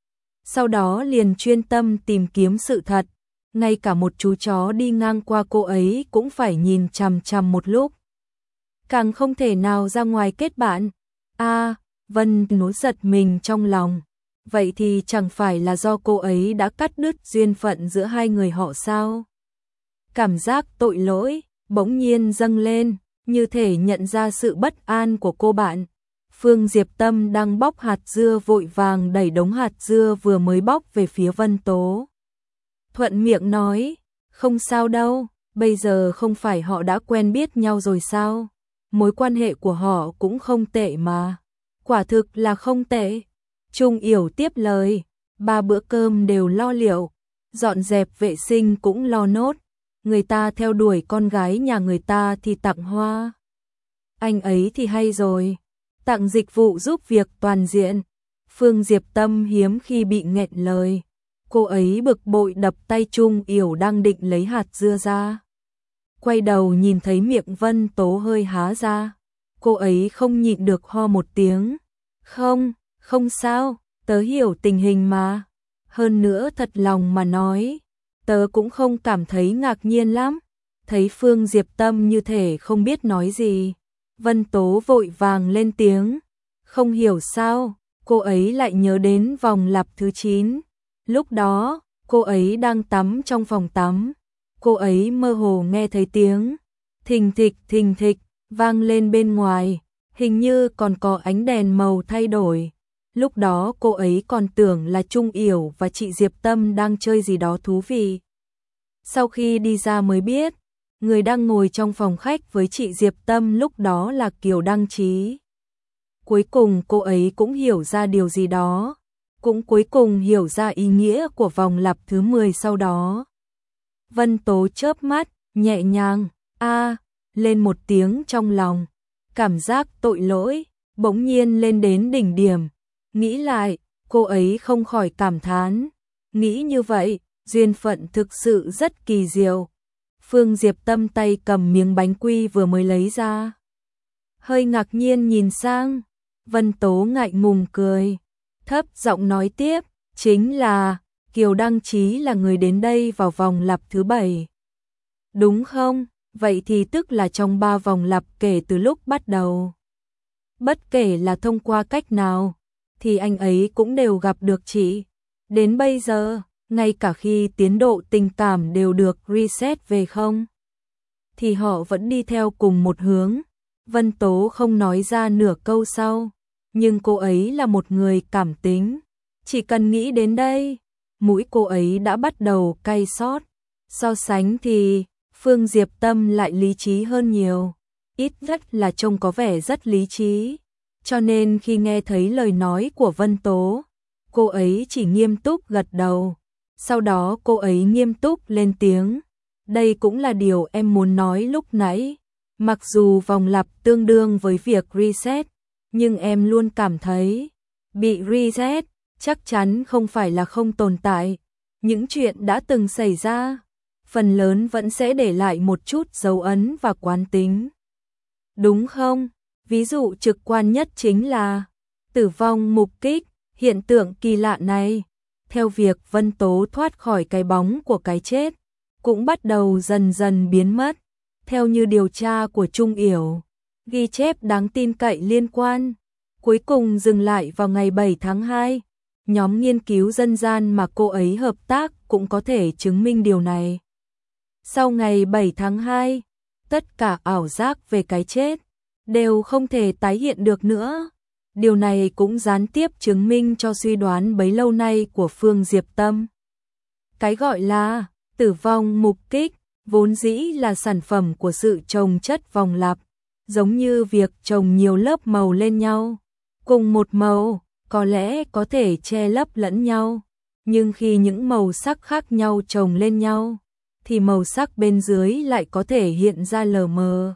Sau đó liền chuyên tâm tìm kiếm sự thật. Ngay cả một chú chó đi ngang qua cô ấy cũng phải nhìn chằm chằm một lúc. Càng không thể nào ra ngoài kết bạn. À, Vân Tố giật mình trong lòng. Vậy thì chẳng phải là do cô ấy đã cắt đứt duyên phận giữa hai người họ sao? Cảm giác tội lỗi bỗng nhiên dâng lên, như thể nhận ra sự bất an của cô bạn. Phương Diệp Tâm đang bóc hạt dưa vội vàng đẩy đống hạt dưa vừa mới bóc về phía Vân Tố. Thuận miệng nói, không sao đâu, bây giờ không phải họ đã quen biết nhau rồi sao? Mối quan hệ của họ cũng không tệ mà. Quả thực là không tệ. Trung Yểu tiếp lời, ba bữa cơm đều lo liệu, dọn dẹp vệ sinh cũng lo nốt, người ta theo đuổi con gái nhà người ta thì tặng hoa. Anh ấy thì hay rồi, tặng dịch vụ giúp việc toàn diện. Phương Diệp Tâm hiếm khi bị nghẹn lời, cô ấy bực bội đập tay Trung Yểu đang định lấy hạt dưa ra. Quay đầu nhìn thấy miệng Vân Tố hơi há ra, cô ấy không nhịn được ho một tiếng. Không, không sao, tớ hiểu tình hình mà. Hơn nữa thật lòng mà nói, tớ cũng không cảm thấy ngạc nhiên lắm. Thấy Phương Diệp Tâm như thể không biết nói gì, Vân Tố vội vàng lên tiếng. Không hiểu sao, cô ấy lại nhớ đến vòng lặp thứ chín. Lúc đó, cô ấy đang tắm trong phòng tắm. Cô ấy mơ hồ nghe thấy tiếng thình thịch thình thịch vang lên bên ngoài, hình như còn có ánh đèn màu thay đổi. Lúc đó cô ấy còn tưởng là Trung Yểu và chị Diệp Tâm đang chơi gì đó thú vị. Sau khi đi ra mới biết, người đang ngồi trong phòng khách với chị Diệp Tâm lúc đó là Kiều Đăng Trí. Cuối cùng cô ấy cũng hiểu ra điều gì đó, cũng cuối cùng hiểu ra ý nghĩa của vòng lặp thứ mười sau đó. Vân Tố chớp mắt, nhẹ nhàng, a lên một tiếng trong lòng, cảm giác tội lỗi bỗng nhiên lên đến đỉnh điểm. Nghĩ lại, cô ấy không khỏi cảm thán, nghĩ như vậy, duyên phận thực sự rất kỳ diệu. Phương Diệp Tâm tay cầm miếng bánh quy vừa mới lấy ra, hơi ngạc nhiên nhìn sang. Vân Tố ngại ngùng cười, thấp giọng nói tiếp, chính là Kiều Đăng Trí là người đến đây vào vòng lặp thứ bảy. Đúng không? Vậy thì tức là trong ba vòng lặp kể từ lúc bắt đầu. Bất kể là thông qua cách nào, thì anh ấy cũng đều gặp được chị. Đến bây giờ, ngay cả khi tiến độ tình cảm đều được reset về không, thì họ vẫn đi theo cùng một hướng. Vân Tố không nói ra nửa câu sau, nhưng cô ấy là một người cảm tính. Chỉ cần nghĩ đến đây, mũi cô ấy đã bắt đầu cay xót. So sánh thì Phương Diệp Tâm lại lý trí hơn nhiều, ít nhất là trông có vẻ rất lý trí. Cho nên khi nghe thấy lời nói của Vân Tố, cô ấy chỉ nghiêm túc gật đầu. Sau đó cô ấy nghiêm túc lên tiếng, đây cũng là điều em muốn nói lúc nãy. Mặc dù vòng lặp tương đương với việc reset, nhưng em luôn cảm thấy bị reset chắc chắn không phải là không tồn tại. Những chuyện đã từng xảy ra, phần lớn vẫn sẽ để lại một chút dấu ấn và quán tính. Đúng không? Ví dụ trực quan nhất chính là tử vong mục kích, hiện tượng kỳ lạ này. Theo việc Vân Tố thoát khỏi cái bóng của cái chết, cũng bắt đầu dần dần biến mất. Theo như điều tra của Trung Yểu, ghi chép đáng tin cậy liên quan, cuối cùng dừng lại vào ngày bảy tháng hai. Nhóm nghiên cứu dân gian mà cô ấy hợp tác cũng có thể chứng minh điều này. Sau ngày bảy tháng hai, tất cả ảo giác về cái chết đều không thể tái hiện được nữa. Điều này cũng gián tiếp chứng minh cho suy đoán bấy lâu nay của Phương Diệp Tâm. Cái gọi là tử vong mục kích vốn dĩ là sản phẩm của sự chồng chất vòng lặp, giống như việc chồng nhiều lớp màu lên nhau. Cùng một màu, có lẽ có thể che lấp lẫn nhau, nhưng khi những màu sắc khác nhau chồng lên nhau, thì màu sắc bên dưới lại có thể hiện ra lờ mờ.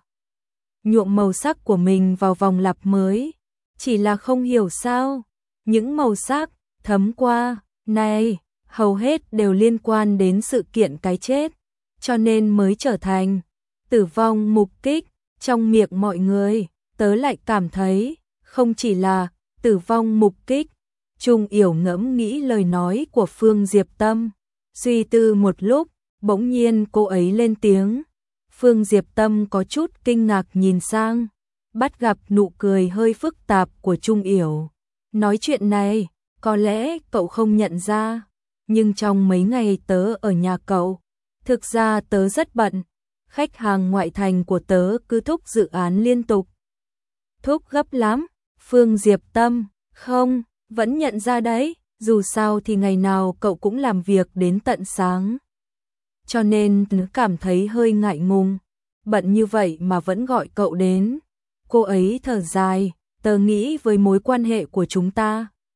Nhuộm màu sắc của mình vào vòng lặp mới, chỉ là không hiểu sao, những màu sắc thấm qua này hầu hết đều liên quan đến sự kiện cái chết, cho nên mới trở thành tử vong mục kích. Trong miệng mọi người, tớ lại cảm thấy không chỉ là tử vong mục kích. Trung Yểu ngẫm nghĩ lời nói của Phương Diệp Tâm, suy tư một lúc, bỗng nhiên cô ấy lên tiếng. Phương Diệp Tâm có chút kinh ngạc nhìn sang, bắt gặp nụ cười hơi phức tạp của Trung Yểu. Nói chuyện này, có lẽ cậu không nhận ra, nhưng trong mấy ngày tớ ở nhà cậu, thực ra tớ rất bận. Khách hàng ngoại thành của tớ cứ thúc dự án liên tục. Thúc gấp lắm. Phương Diệp Tâm, không, vẫn nhận ra đấy, dù sao thì ngày nào cậu cũng làm việc đến tận sáng. Cho nên tớ cảm thấy hơi ngại ngùng, bận như vậy mà vẫn gọi cậu đến. Cô ấy thở dài, tớ nghĩ với mối quan hệ của chúng ta,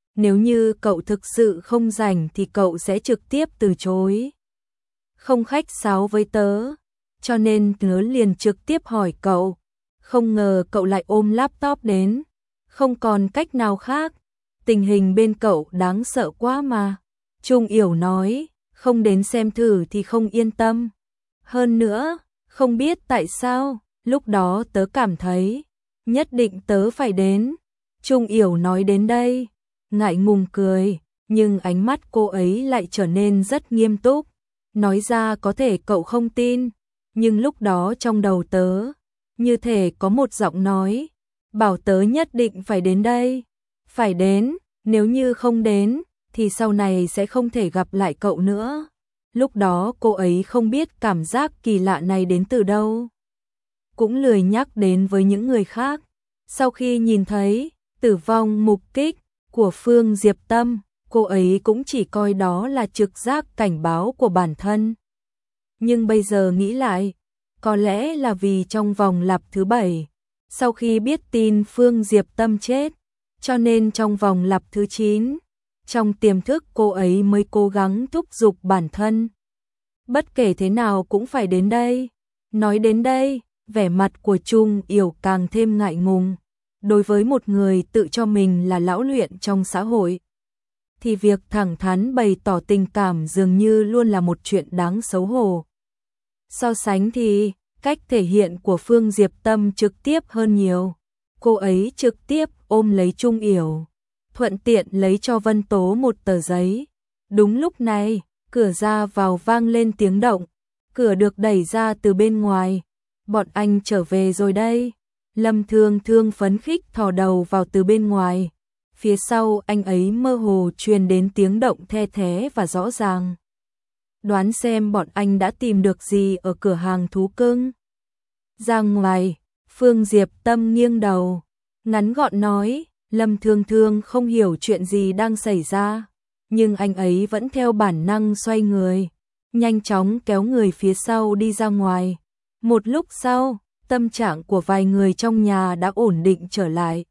Nếu như cậu thực sự không rảnh thì cậu sẽ trực tiếp từ chối. Không khách sáo với tớ, cho nên tớ liền trực tiếp hỏi cậu. Không ngờ cậu lại ôm laptop đến, không còn cách nào khác. Tình hình bên cậu đáng sợ quá mà. Trung Yểu nói, không đến xem thử thì không yên tâm. Hơn nữa, không biết tại sao, lúc đó tớ cảm thấy, nhất định tớ phải đến. Trung Yểu nói đến đây, ngại ngùng cười, nhưng ánh mắt cô ấy lại trở nên rất nghiêm túc. Nói ra có thể cậu không tin, nhưng lúc đó trong đầu tớ, như thể có một giọng nói, bảo tớ nhất định phải đến đây. Phải đến, nếu như không đến, thì sau này sẽ không thể gặp lại cậu nữa. Lúc đó cô ấy không biết cảm giác kỳ lạ này đến từ đâu. Cũng lười nhắc đến với những người khác. Sau khi nhìn thấy tử vong mục kích của Phương Diệp Tâm, cô ấy cũng chỉ coi đó là trực giác cảnh báo của bản thân. Nhưng bây giờ nghĩ lại, có lẽ là vì trong vòng lặp thứ bảy, sau khi biết tin Phương Diệp Tâm chết, cho nên trong vòng lặp thứ chín, trong tiềm thức cô ấy mới cố gắng thúc giục bản thân. Bất kể thế nào cũng phải đến đây. Nói đến đây, vẻ mặt của Trung Yểu càng thêm ngại ngùng. Đối với một người tự cho mình là lão luyện trong xã hội, thì việc thẳng thắn bày tỏ tình cảm dường như luôn là một chuyện đáng xấu hổ. So sánh thì, cách thể hiện của Phương Diệp Tâm trực tiếp hơn nhiều. Cô ấy trực tiếp ôm lấy Trung Yểu, thuận tiện lấy cho Vân Tố một tờ giấy. Đúng lúc này, cửa ra vào vang lên tiếng động, cửa được đẩy ra từ bên ngoài. Bọn anh trở về rồi đây. Lâm Thương Thương phấn khích thò đầu vào từ bên ngoài. Phía sau anh ấy mơ hồ truyền đến tiếng động the thé và rõ ràng. Đoán xem bọn anh đã tìm được gì ở cửa hàng thú cưng. Ra ngoài, Phương Diệp Tâm nghiêng đầu, ngắn gọn nói, Lâm Thương Thương không hiểu chuyện gì đang xảy ra, nhưng anh ấy vẫn theo bản năng xoay người, nhanh chóng kéo người phía sau đi ra ngoài. Một lúc sau, tâm trạng của vài người trong nhà đã ổn định trở lại.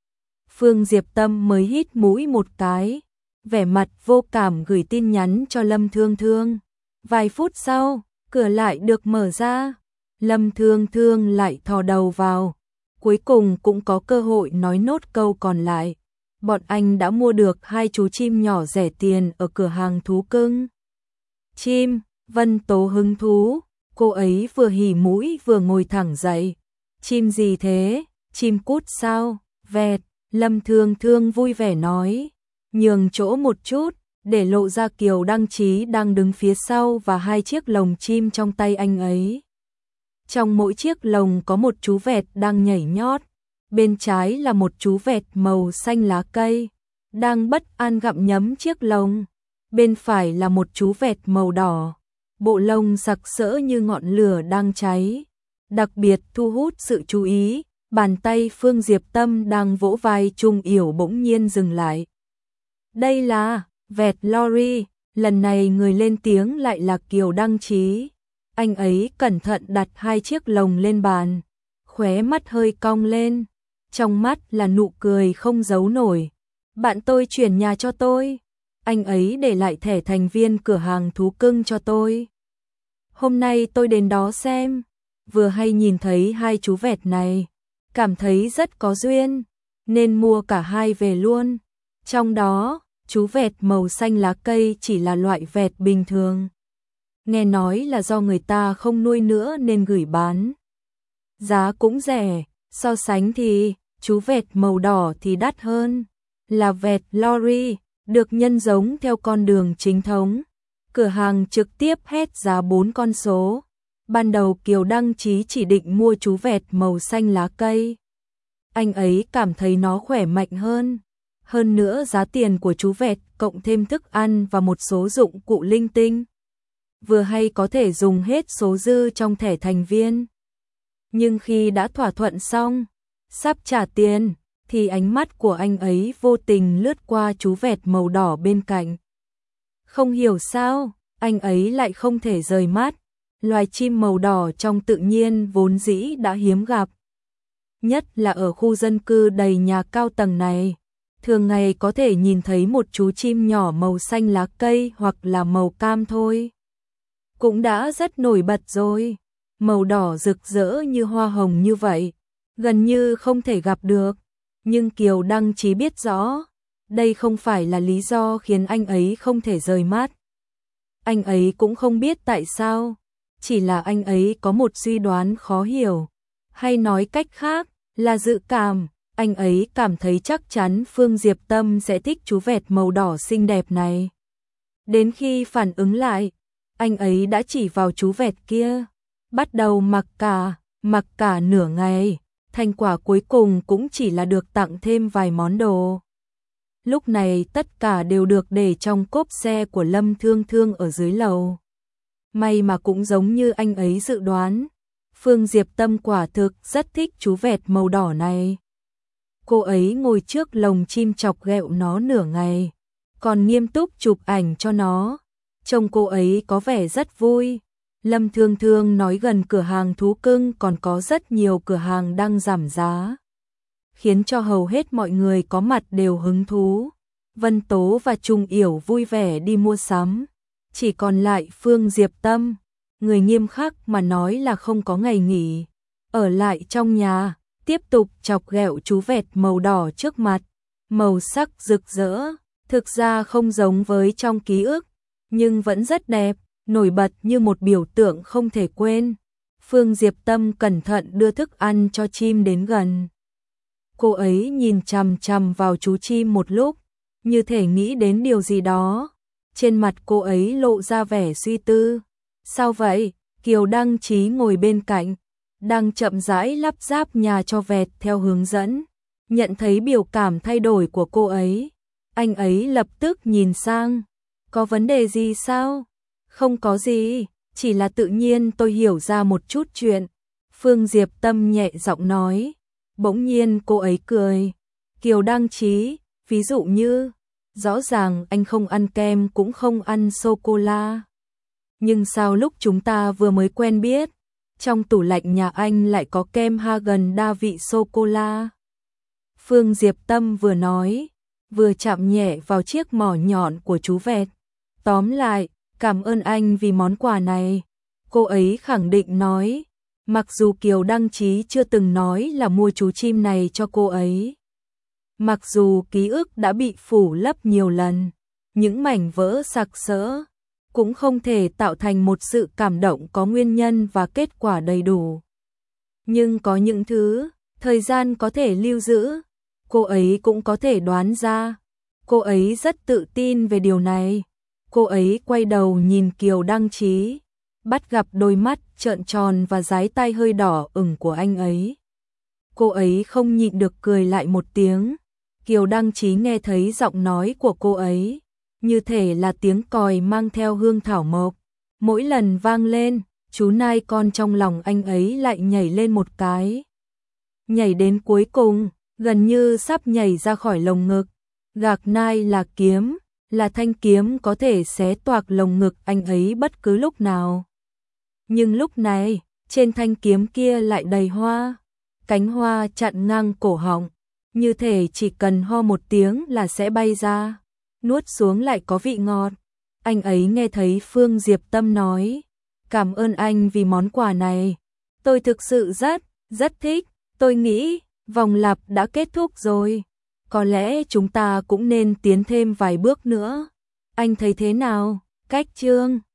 Phương Diệp Tâm mới hít mũi một cái, vẻ mặt vô cảm gửi tin nhắn cho Lâm Thương Thương. Vài phút sau, cửa lại được mở ra, Lâm Thương Thương lại thò đầu vào. Cuối cùng cũng có cơ hội nói nốt câu còn lại. Bọn anh đã mua được hai chú chim nhỏ rẻ tiền ở cửa hàng thú cưng. Chim, Vân Tố hứng thú, cô ấy vừa hỉ mũi vừa ngồi thẳng dậy. Chim gì thế? Chim cút sao? Vẹt, Lâm Thương Thương vui vẻ nói, nhường chỗ một chút, để lộ ra Kiều Đăng Chí đang đứng phía sau và hai chiếc lồng chim trong tay anh ấy. Trong mỗi chiếc lồng có một chú vẹt đang nhảy nhót, bên trái là một chú vẹt màu xanh lá cây, đang bất an gặm nhấm chiếc lồng, bên phải là một chú vẹt màu đỏ, bộ lông sặc sỡ như ngọn lửa đang cháy. Đặc biệt thu hút sự chú ý, bàn tay Phương Diệp Tâm đang vỗ vai Trung Yểu bỗng nhiên dừng lại. Đây là vẹt Lori, lần này người lên tiếng lại là Kiều Đăng Chí. Anh ấy cẩn thận đặt hai chiếc lồng lên bàn, khóe mắt hơi cong lên, trong mắt là nụ cười không giấu nổi. Bạn tôi chuyển nhà cho tôi, anh ấy để lại thẻ thành viên cửa hàng thú cưng cho tôi. Hôm nay tôi đến đó xem, vừa hay nhìn thấy hai chú vẹt này, cảm thấy rất có duyên, nên mua cả hai về luôn. Trong đó, chú vẹt màu xanh lá cây chỉ là loại vẹt bình thường. Nghe nói là do người ta không nuôi nữa nên gửi bán. Giá cũng rẻ, so sánh thì chú vẹt màu đỏ thì đắt hơn. Là vẹt Lori, được nhân giống theo con đường chính thống. Cửa hàng trực tiếp hét giá bốn con số. Ban đầu Kiều Đăng Chí chỉ định mua chú vẹt màu xanh lá cây. Anh ấy cảm thấy nó khỏe mạnh hơn. Hơn nữa giá tiền của chú vẹt cộng thêm thức ăn và một số dụng cụ linh tinh, vừa hay có thể dùng hết số dư trong thẻ thành viên. Nhưng khi đã thỏa thuận xong, sắp trả tiền, thì ánh mắt của anh ấy vô tình lướt qua chú vẹt màu đỏ bên cạnh. Không hiểu sao, anh ấy lại không thể rời mắt. Loài chim màu đỏ trong tự nhiên vốn dĩ đã hiếm gặp. Nhất là ở khu dân cư đầy nhà cao tầng này, Thường ngày có thể nhìn thấy một chú chim nhỏ màu xanh lá cây hoặc là màu cam thôi. Cũng đã rất nổi bật rồi. Màu đỏ rực rỡ như hoa hồng như vậy, gần như không thể gặp được. Nhưng Kiều Đăng Chí biết rõ, đây không phải là lý do khiến anh ấy không thể rời mắt. Anh ấy cũng không biết tại sao, chỉ là anh ấy có một suy đoán khó hiểu. Hay nói cách khác, là dự cảm, anh ấy cảm thấy chắc chắn Phương Diệp Tâm sẽ thích chú vẹt màu đỏ xinh đẹp này. Đến khi phản ứng lại, anh ấy đã chỉ vào chú vẹt kia, bắt đầu mặc cả, mặc cả nửa ngày, thành quả cuối cùng cũng chỉ là được tặng thêm vài món đồ. Lúc này tất cả đều được để trong cốp xe của Lâm Thương Thương ở dưới lầu. May mà cũng giống như anh ấy dự đoán, Phương Diệp Tâm quả thực rất thích chú vẹt màu đỏ này. Cô ấy ngồi trước lồng chim chọc ghẹo nó nửa ngày, còn nghiêm túc chụp ảnh cho nó. Trông cô ấy có vẻ rất vui. Lâm Thương Thương nói gần cửa hàng thú cưng còn có rất nhiều cửa hàng đang giảm giá, khiến cho hầu hết mọi người có mặt đều hứng thú. Vân Tố và Trung Yểu vui vẻ đi mua sắm, chỉ còn lại Phương Diệp Tâm, người nghiêm khắc mà nói là không có ngày nghỉ, ở lại trong nhà, tiếp tục chọc ghẹo chú vẹt màu đỏ trước mặt. Màu sắc rực rỡ, thực ra không giống với trong ký ức, nhưng vẫn rất đẹp, nổi bật như một biểu tượng không thể quên. Phương Diệp Tâm cẩn thận đưa thức ăn cho chim đến gần. Cô ấy nhìn chằm chằm vào chú chim một lúc, như thể nghĩ đến điều gì đó. Trên mặt cô ấy lộ ra vẻ suy tư. Sao vậy? Kiều Đăng Chí ngồi bên cạnh, đang chậm rãi lắp ráp nhà cho vẹt theo hướng dẫn. Nhận thấy biểu cảm thay đổi của cô ấy, anh ấy lập tức nhìn sang. Có vấn đề gì sao? Không có gì, chỉ là tự nhiên tôi hiểu ra một chút chuyện. Phương Diệp Tâm nhẹ giọng nói. Bỗng nhiên cô ấy cười. Kiều Đăng Chí, ví dụ như, rõ ràng anh không ăn kem cũng không ăn sô-cô-la. Nhưng sao lúc chúng ta vừa mới quen biết, trong tủ lạnh nhà anh lại có kem Hagen đa vị sô-cô-la? Phương Diệp Tâm vừa nói, vừa chạm nhẹ vào chiếc mỏ nhọn của chú vẹt. Tóm lại, cảm ơn anh vì món quà này. Cô ấy khẳng định nói, mặc dù Kiều Đăng Chí chưa từng nói là mua chú chim này cho cô ấy. Mặc dù ký ức đã bị phủ lấp nhiều lần, những mảnh vỡ sặc sỡ cũng không thể tạo thành một sự cảm động có nguyên nhân và kết quả đầy đủ. Nhưng có những thứ, thời gian có thể lưu giữ, cô ấy cũng có thể đoán ra. Cô ấy rất tự tin về điều này. Cô ấy quay đầu nhìn Kiều Đăng Chí, bắt gặp đôi mắt trợn tròn và dái tay hơi đỏ ửng của anh ấy. Cô ấy không nhịn được cười lại một tiếng. Kiều Đăng Chí nghe thấy giọng nói của cô ấy, như thể là tiếng còi mang theo hương thảo mộc. Mỗi lần vang lên, chú nai con trong lòng anh ấy lại nhảy lên một cái. Nhảy đến cuối cùng, gần như sắp nhảy ra khỏi lồng ngực. Gạc nai là kiếm, là thanh kiếm có thể xé toạc lồng ngực anh ấy bất cứ lúc nào. Nhưng lúc này, trên thanh kiếm kia lại đầy hoa, cánh hoa chặn ngang cổ họng, như thể chỉ cần ho một tiếng là sẽ bay ra, nuốt xuống lại có vị ngọt. Anh ấy nghe thấy Phương Diệp Tâm nói, cảm ơn anh vì món quà này, tôi thực sự rất, rất thích. Tôi nghĩ, vòng lặp đã kết thúc rồi, có lẽ chúng ta cũng nên tiến thêm vài bước nữa. Anh thấy thế nào? Cách chương